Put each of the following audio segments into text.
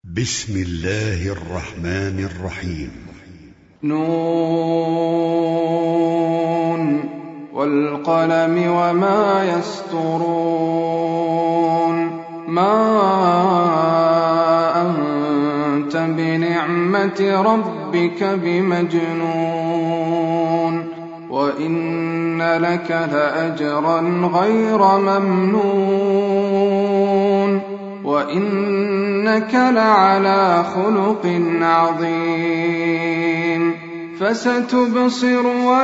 بسم الله الرحمن الرحيم. نون والقلم وما يسطرون. ما أنت بنعمة ربك بمجنون وإن لك لأجرا غير ممنون وإنك لعلى خلق عظيم. فستبصر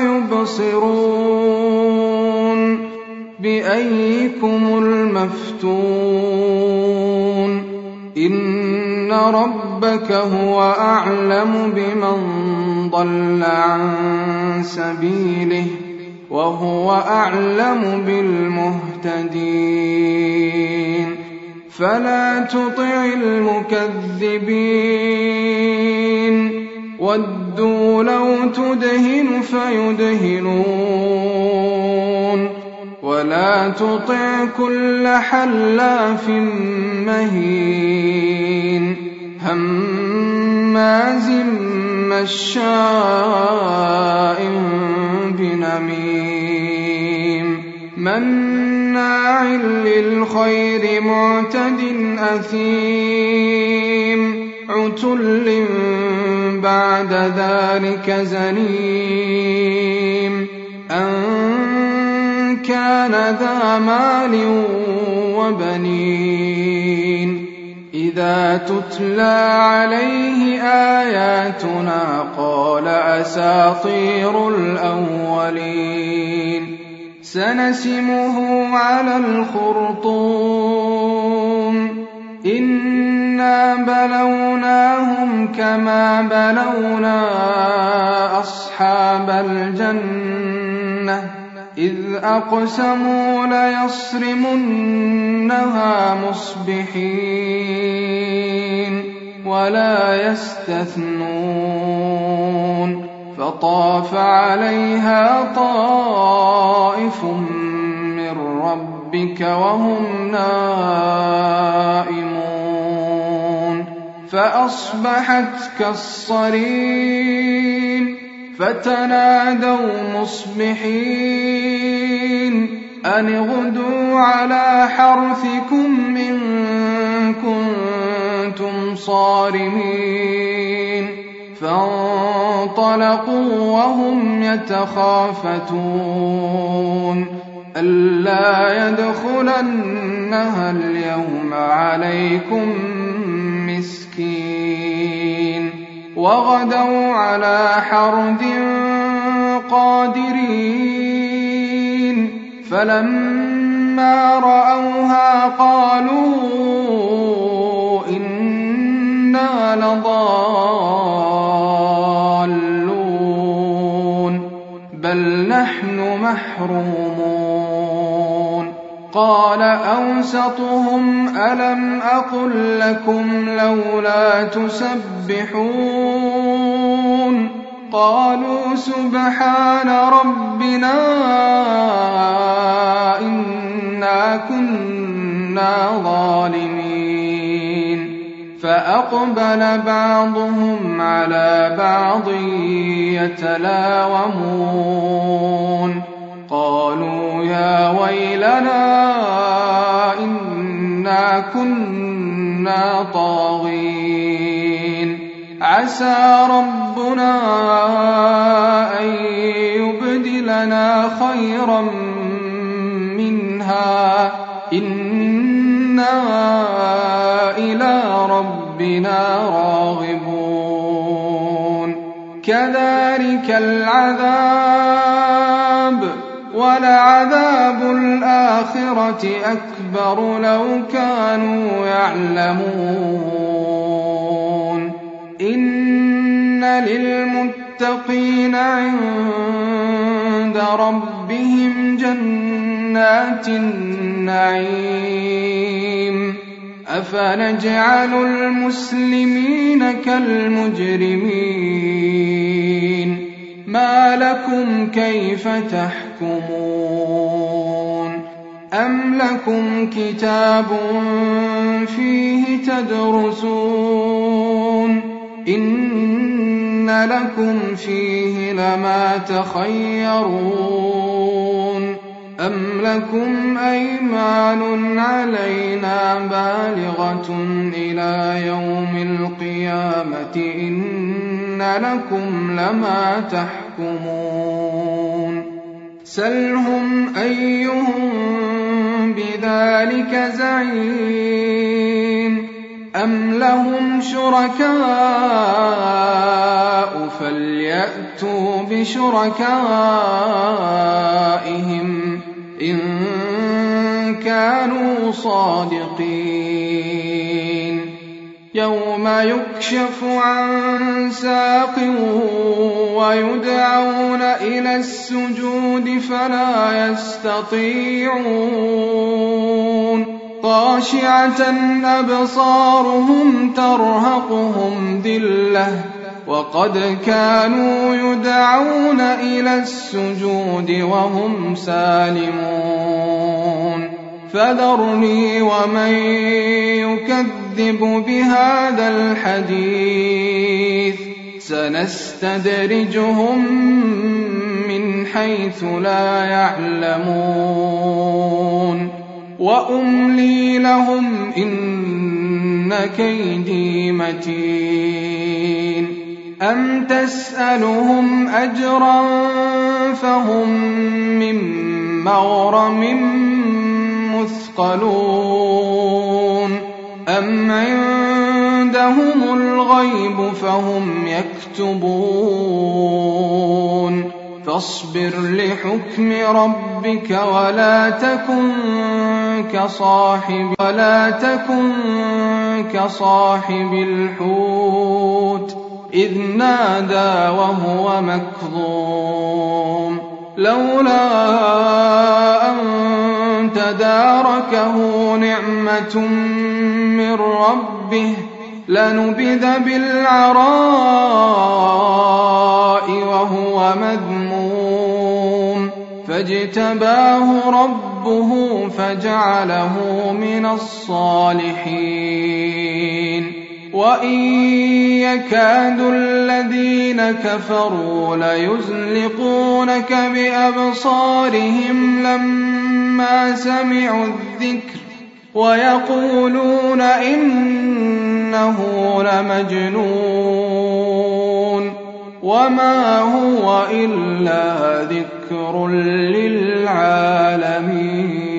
ويبصرون بأيكم المفتون. إن ربك هو أعلم بمن ضل عن سبيله وهو أعلم بالمهتدين. فلا تطع المكذبين ودوا لو تدهن فيدهنون ولا تطع كل حلاف مهين هماز مشاء بنميم مناع للخير معتد أثيم عتل بعد ذلك زنيم أن كان ذا مال وبنين. إذا تتلى عليه آياتنا قال أساطير الأولين. سنسمه على الخرطوم. إنا بلوناهم كما بلونا أصحاب الجنة إذ أقسموا ليصرمنها مصبحين ولا يستثنون. فطاف عليها طائف من ربك وهم نائمون فأصبحت كالصريم. فتنادوا مصبحين أن اغدوا على حرثكم إن كنتم صارمين. فانطلقوا وهم يتخافتون ألا يدخلنها اليوم عليكم مسكين. وغدوا على حرد قادرين. فلما رأوها قالوا إنا لضالون بل نحن محرومون. قال أوسطهم ألم أقل لكم لولا تسبحون. قالوا سبحان ربنا إنا كنا ظالمين. فأقبل بعضهم على بعض يتلاومون. قالوا يا ويلنا إنا كنا طاغين. عسى ربنا أن يبدلنا خيرا منها إنا إلى ربنا راغبون. كذلك العذاب ولعذاب الآخرة أكبر لو كانوا يعلمون. إن للمتقين عند ربهم جنات النعيم. أفنجعل المسلمين كالمجرمين. ما لكم كيف تحكمون. أم لكم كتاب فيه تدرسون إن لكم فيه لما تخيرون أم لكم أيمان علينا بالغة إلى يوم القيامة إن لكم لما تحكمون سلهم أيهم بذلك زعيم أم لهم شركاء فليأتوا بشركائهم إن كانوا صادقين يوم يكشف عن ساق ويدعون إلى السجود فلا يستطيعون خاشعة أبصارهم ترهقهم ذلة وقد كانوا يدعون إلى السجود وهم سالمون فذرني ومن يكذب بهذا الحديث سنستدرجهم من حيث لا يعلمون وأملي لهم إن كيدي متين أم تسألهم أجرا فهم من مغرم مثقلون أم عندهم الغيب فهم يكتبون فاصبر لحكم ربك ولا تكن كصاحب الحوت إذ نادى وهو مكظوم لولا أن تداركه نعمة من ربه لنبذ بالعراء وهو مذموم فاجتباه ربه فجعله من الصالحين وإن يكاد الذين كفروا ليزلقونك بأبصارهم لما سمعوا الذكر ويقولون إنه لمجنون وما هو إلا ذكر للعالمين